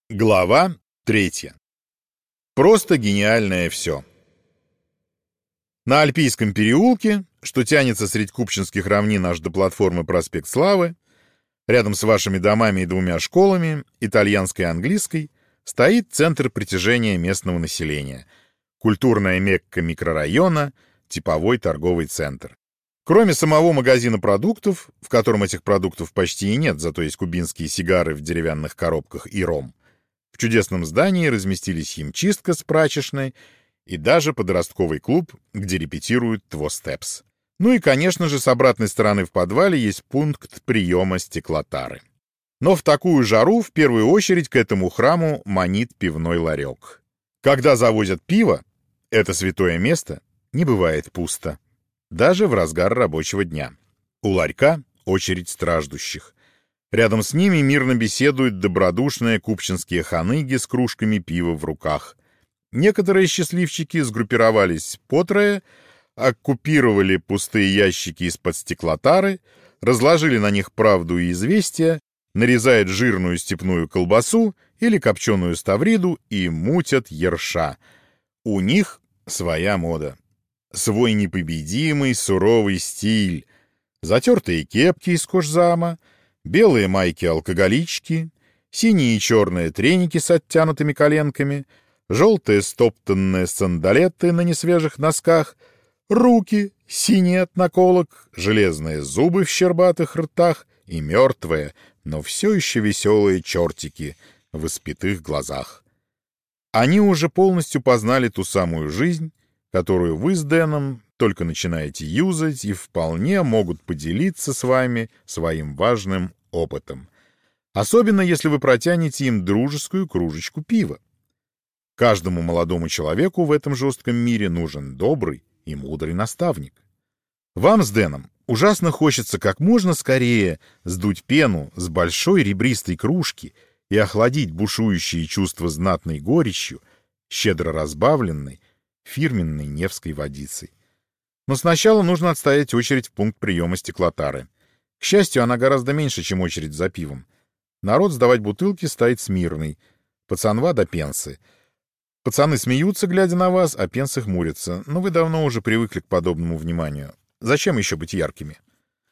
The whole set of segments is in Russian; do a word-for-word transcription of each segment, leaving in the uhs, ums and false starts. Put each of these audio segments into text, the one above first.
Глава третья. Просто гениальное все. На Альпийском переулке, что тянется средь Купчинских равнин аж до платформы Проспект Славы, рядом с вашими домами и двумя школами, итальянской и английской, стоит центр притяжения местного населения, культурная мекка микрорайона, типовой торговый центр. Кроме самого магазина продуктов, в котором этих продуктов почти и нет, зато есть кубинские сигары в деревянных коробках и ром, в чудесном здании разместились химчистка с прачечной и даже подростковый клуб, где репетируют Тво-степс. Ну и, конечно же, с обратной стороны в подвале есть пункт приема стеклотары. Но в такую жару в первую очередь к этому храму манит пивной ларек. Когда завозят пиво, это святое место, не бывает пусто. Даже в разгар рабочего дня. У ларька очередь страждущих. Рядом с ними мирно беседуют добродушные купчинские ханыги с кружками пива в руках. Некоторые счастливчики сгруппировались потрое, оккупировали пустые ящики из-под стеклотары, разложили на них правду и известия, нарезают жирную степную колбасу или копченую ставриду и мутят ерша. У них своя мода. Свой непобедимый суровый стиль. Затертые кепки из кожзама, белые майки-алкоголички, синие и черные треники с оттянутыми коленками, желтые стоптанные сандалеты на несвежих носках, руки, синие от наколок, железные зубы в щербатых ртах и мертвые, но все еще веселые чертики в испитых глазах. Они уже полностью познали ту самую жизнь, которую вы с Дэном только начинаете юзать и вполне могут поделиться с вами своим важным опытом. Особенно, если вы протянете им дружескую кружечку пива. Каждому молодому человеку в этом жестком мире нужен добрый и мудрый наставник. Вам с Дэном ужасно хочется как можно скорее сдуть пену с большой ребристой кружки и охладить бушующие чувства знатной горечью, щедро разбавленной фирменной невской водицей. Но сначала нужно отстоять очередь в пункт приема стеклотары. К счастью, она гораздо меньше, чем очередь за пивом. Народ сдавать бутылки стоит смирный. Пацанва до пенсы. Пацаны смеются, глядя на вас, а пенсы хмурятся. Но вы давно уже привыкли к подобному вниманию. Зачем еще быть яркими?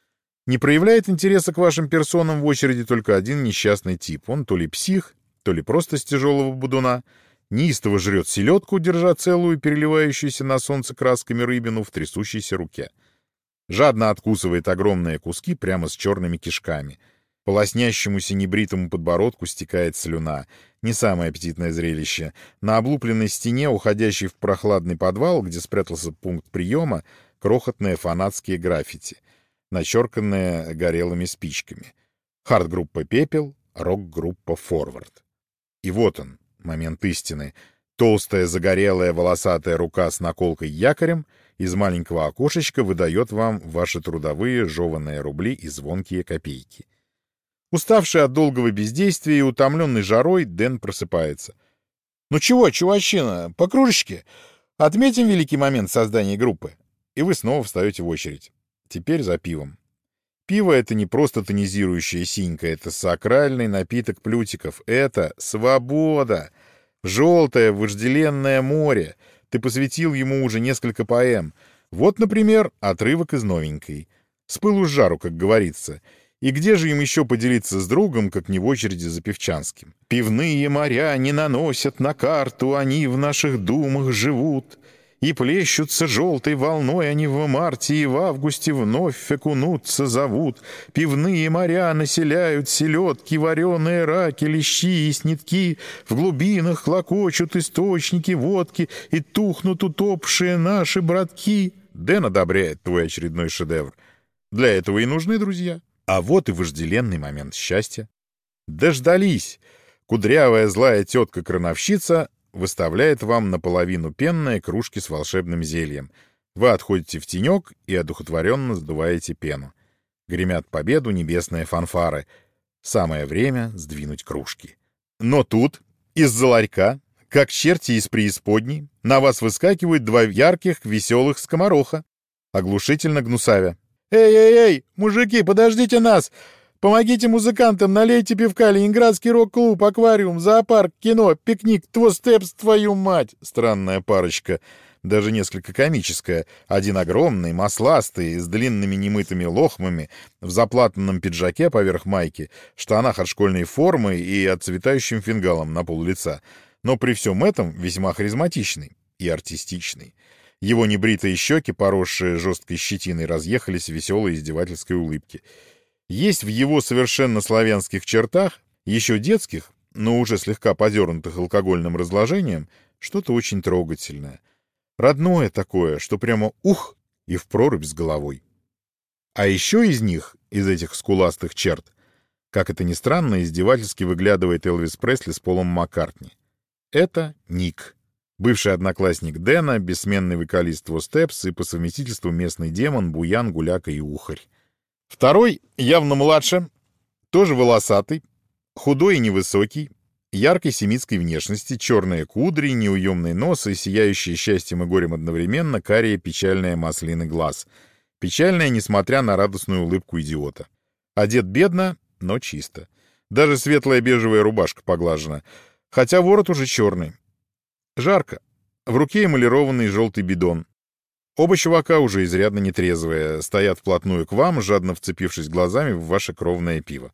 Не проявляет интереса к вашим персонам в очереди только один несчастный тип. Он то ли псих, то ли просто с тяжелого будуна. Неистово жрет селедку, держа целую, переливающуюся на солнце красками рыбину в трясущейся руке. Жадно откусывает огромные куски прямо с черными кишками. По лоснящемуся небритому подбородку стекает слюна. Не самое аппетитное зрелище. На облупленной стене, уходящей в прохладный подвал, где спрятался пункт приема, крохотные фанатские граффити, начерканные горелыми спичками. Хард-группа «Пепел», рок-группа «Форвард». И вот он, момент истины. Толстая, загорелая, волосатая рука с наколкой-якорем из маленького окошечка выдает вам ваши трудовые жеванные рубли и звонкие копейки. Уставший от долгого бездействия и утомленный жарой, Дэн просыпается. «Ну чего, чувачина, по кружечке? Отметим великий момент создания группы». И вы снова встаете в очередь. Теперь за пивом. Пиво — это не просто тонизирующая синька, это сакральный напиток плютиков. Это свобода. Желтое вожделенное море. Ты посвятил ему уже несколько поэм. Вот, например, отрывок из новенькой. С пылу с жару, как говорится. И где же им еще поделиться с другом, как не в очереди за Певчанским? «Пивные моря не наносят на карту, они в наших думах живут. И плещутся желтой волной они в марте и в августе вновь окунуться зовут. Пивные моря населяют селедки, вареные раки, лещи и снитки. В глубинах клокочут источники водки и тухнут утопшие наши братки». Дэн одобряет твой очередной шедевр. Для этого и нужны друзья. А вот и вожделенный момент счастья. Дождались. Кудрявая злая тетка-крановщица выставляет вам наполовину пенные кружки с волшебным зельем. Вы отходите в тенек и одухотворенно сдуваете пену. Гремят победу небесные фанфары. Самое время сдвинуть кружки. Но тут, из-за ларька, как черти из преисподней, на вас выскакивают два ярких, веселых скомороха, оглушительно гнусавя. «Эй-эй-эй, мужики, подождите нас! Помогите музыкантам, налейте пивка, Ленинградский рок-клуб, аквариум, зоопарк, кино, пикник, твостепс, твою мать!» Странная парочка, даже несколько комическая. Один огромный, масластый, с длинными немытыми лохмами, в заплатанном пиджаке поверх майки, штанах от школьной формы и отцветающим фингалом на пол лица. Но при всем этом весьма харизматичный и артистичный. Его небритые щеки, поросшие жесткой щетиной, разъехались в веселой издевательской улыбке. Есть в его совершенно славянских чертах, еще детских, но уже слегка подернутых алкогольным разложением, что-то очень трогательное. Родное такое, что прямо ух, и в прорубь с головой. А еще из них, из этих скуластых черт, как это ни странно, издевательски выглядывает Элвис Пресли с Полом Маккартни. Это Ник, бывший одноклассник Дэна, бессменный вокалист Твостепс и по совместительству местный демон, буян, гуляка и ухарь. Второй явно младше, тоже волосатый, худой и невысокий, яркой семитской внешности, черные кудри, неуемный нос и сияющие счастьем и горем одновременно карие печальные маслины глаз. Печальная, несмотря на радостную улыбку идиота. Одет бедно, но чисто. Даже светлая бежевая рубашка поглажена, хотя ворот уже черный. Жарко. В руке эмалированный желтый бидон. Оба чувака, уже изрядно нетрезвые, стоят вплотную к вам, жадно вцепившись глазами в ваше кровное пиво.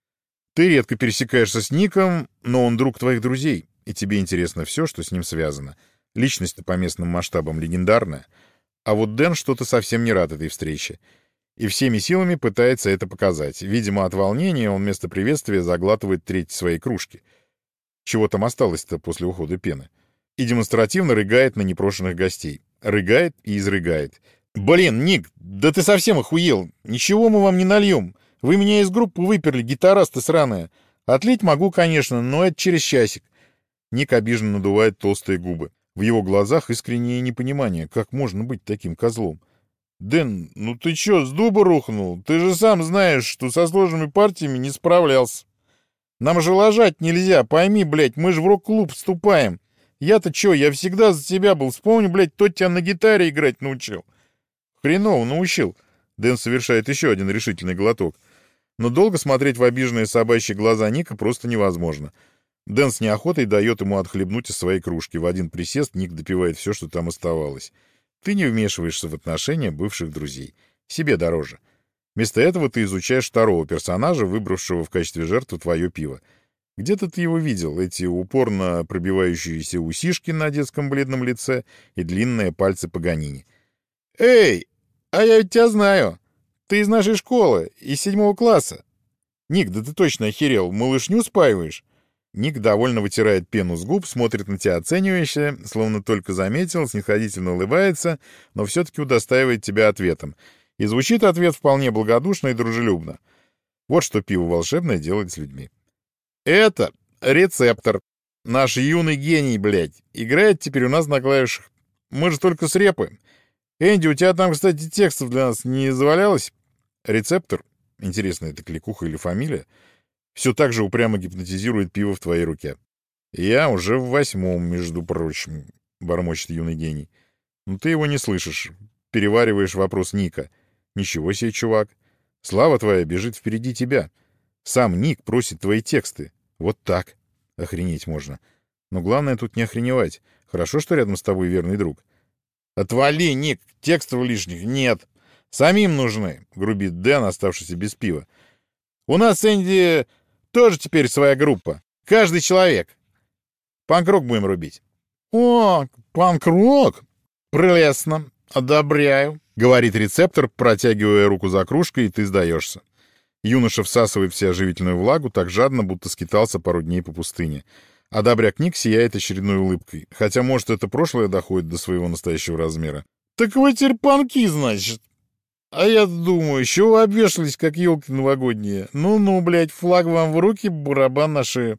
Ты редко пересекаешься с Ником, но он друг твоих друзей, и тебе интересно все, что с ним связано. Личность-то по местным масштабам легендарная. А вот Дэн что-то совсем не рад этой встрече. И всеми силами пытается это показать. Видимо, от волнения он вместо приветствия заглатывает треть своей кружки. Чего там осталось-то после ухода пены? И демонстративно рыгает на непрошенных гостей. Рыгает и изрыгает. «Блин, Ник, да ты совсем охуел! Ничего мы вам не нальем! Вы меня из группы выперли, гитарасты сраные! Отлить могу, конечно, но это через часик!» Ник обиженно надувает толстые губы. В его глазах искреннее непонимание, как можно быть таким козлом. «Дэн, ну ты чё, с дуба рухнул? Ты же сам знаешь, что со сложными партиями не справлялся. Нам же ложать нельзя, пойми, блядь, мы же в рок-клуб вступаем. Я-то чё, я всегда за тебя был. Вспомни, блядь, кто тебя на гитаре играть научил». «Хреново научил». Дэн совершает еще один решительный глоток. Но долго смотреть в обиженные собачьи глаза Ника просто невозможно. Дэн с неохотой дает ему отхлебнуть из своей кружки. В один присест Ник допивает все, что там оставалось. Ты не вмешиваешься в отношения бывших друзей. Себе дороже. Вместо этого ты изучаешь второго персонажа, выбравшего в качестве жертвы твое пиво. Где-то ты его видел, эти упорно пробивающиеся усишки на детском бледном лице и длинные пальцы Паганини. «Эй, а я ведь тебя знаю. Ты из нашей школы, из седьмого класса. Ник, да ты точно охерел, малышню спаиваешь?» Ник довольно вытирает пену с губ, смотрит на тебя оценивающе, словно только заметил, снисходительно улыбается, но все-таки удостаивает тебя ответом. И звучит ответ вполне благодушно и дружелюбно. Вот что пиво волшебное делает с людьми. «Это рецептор. Наш юный гений, блядь. Играет теперь у нас на клавишах. Мы же только с репы. Энди, у тебя там, кстати, текстов для нас не завалялось?» Рецептор, интересно, это кликуха или фамилия, все так же упрямо гипнотизирует пиво в твоей руке. «Я уже в восьмом, между прочим», — бормочет юный гений. «Но ты его не слышишь. Перевариваешь вопрос Ника. Ничего себе, чувак. Слава твоя бежит впереди тебя. Сам Ник просит твои тексты. Вот так. Охренеть можно. Но главное тут не охреневать. Хорошо, что рядом с тобой верный друг». «Отвали, Ник, текстов лишних нет. Самим нужны», — грубит Дэн, оставшийся без пива. «У нас с Энди тоже теперь своя группа. Каждый человек. Панк-рок будем рубить». «О, панк-рок? Прелестно. Одобряю», — говорит рецептор, протягивая руку за кружкой, и ты сдаешься. Юноша всасывает в себя живительную влагу так жадно, будто скитался пару дней по пустыне. А добряк Ник сияет очередной улыбкой. Хотя, может, это прошлое доходит до своего настоящего размера. «Так вы теперь панки, значит? А я думаю, еще вы обвешались, как елки новогодние. Ну-ну, блядь, флаг вам в руки, барабан на шею».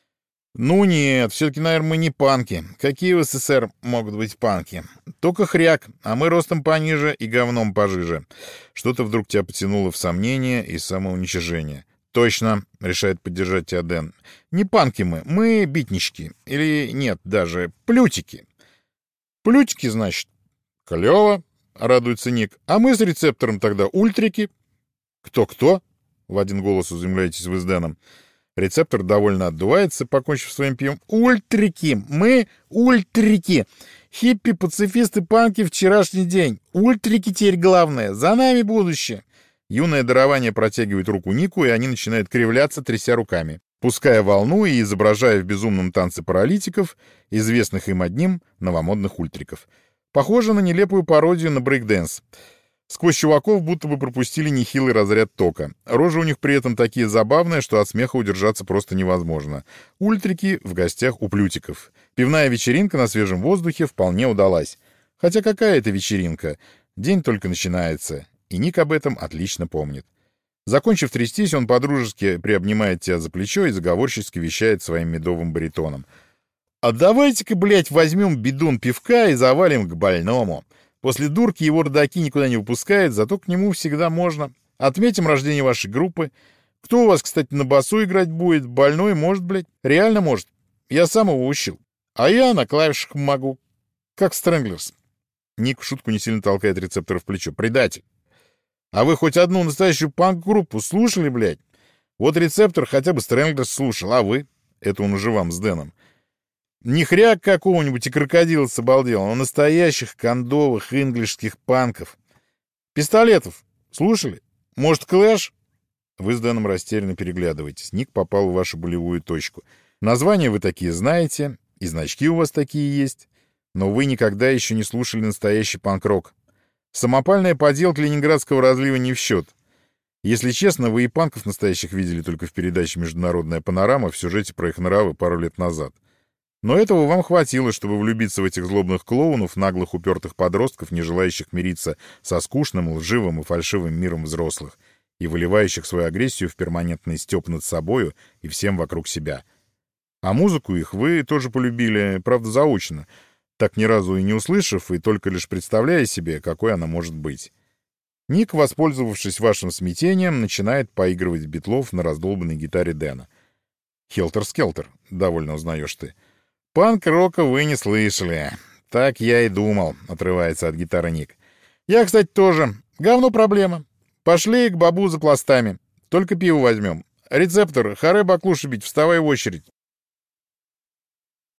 «Ну нет, все-таки, наверное, мы не панки. Какие в СССР могут быть панки? Только хряк, а мы ростом пониже и говном пожиже». Что-то вдруг тебя потянуло в сомнение и самоуничижение. «Точно», — решает поддержать тебя Дэн. «Не панки мы, мы битнички. Или нет, даже плютики». «Плютики, значит?» «Клево», — радуется Ник. «А мы с рецептором тогда ультрики». «Кто-кто?» в один голос изумляетесь вы с Дэном. Рецептор довольно отдувается, покончив своим пьем. Ультрики! Мы ультрики! Хиппи, пацифисты, панки, вчерашний день. Ультрики теперь главное. За нами будущее. Юное дарование протягивает руку Нику, и они начинают кривляться, тряся руками, пуская волну и изображая в безумном танце паралитиков, известных им одним, новомодных ультриков. Похоже на нелепую пародию на брейкдэнс. Сквозь чуваков будто бы пропустили нехилый разряд тока. Рожи у них при этом такие забавные, что от смеха удержаться просто невозможно. Ультрики в гостях у плютиков. Пивная вечеринка на свежем воздухе вполне удалась. Хотя какая это вечеринка? День только начинается, и Ник об этом отлично помнит. Закончив трястись, он подружески приобнимает тебя за плечо и заговорчески вещает своим медовым баритоном. «А давайте-ка, блядь, возьмем бидон пивка и завалим к больному. После дурки его родаки никуда не выпускают, зато к нему всегда можно. Отметим рождение вашей группы. Кто у вас, кстати, на басу играть будет? Больной может, блядь? Реально может. Я сам его учил. А я на клавишах могу. Как Стрэнглерс». Ник в шутку не сильно толкает рецептора в плечо. «Предатель. А вы хоть одну настоящую панк-группу слушали, блядь? Вот рецептор хотя бы Стрэнглерс слушал, а вы?» Это он уже вам с Дэном. Не хряк какого-нибудь и крокодила с обалдела, а настоящих кондовых инглишских панков. Пистолетов слушали? Может, Клэш? Вы с Дэном растерянно переглядываетесь. Ник попал в вашу болевую точку. Названия вы такие знаете, и значки у вас такие есть, но вы никогда еще не слушали настоящий панк-рок. Самопальная поделка ленинградского разлива не в счет. Если честно, вы и панков настоящих видели только в передаче «Международная панорама» в сюжете про их нравы пару лет назад. Но этого вам хватило, чтобы влюбиться в этих злобных клоунов, наглых упертых подростков, не желающих мириться со скучным, лживым и фальшивым миром взрослых, и выливающих свою агрессию в перманентный стёб над собою и всем вокруг себя. А музыку их вы тоже полюбили, правда, заочно, так ни разу и не услышав, и только лишь представляя себе, какой она может быть. Ник, воспользовавшись вашим смятением, начинает поигрывать Битлов на раздолбанной гитаре Дэна. «Хелтер-скелтер», — довольно узнаешь ты. «Панк-рока вы не слышали». «Так я и думал», — отрывается от гитары Ник. «Я, кстати, тоже. Говно проблема. Пошли к бабу за пластами. Только пиво возьмем. Рецептор, харе баклуши бить, вставай в очередь».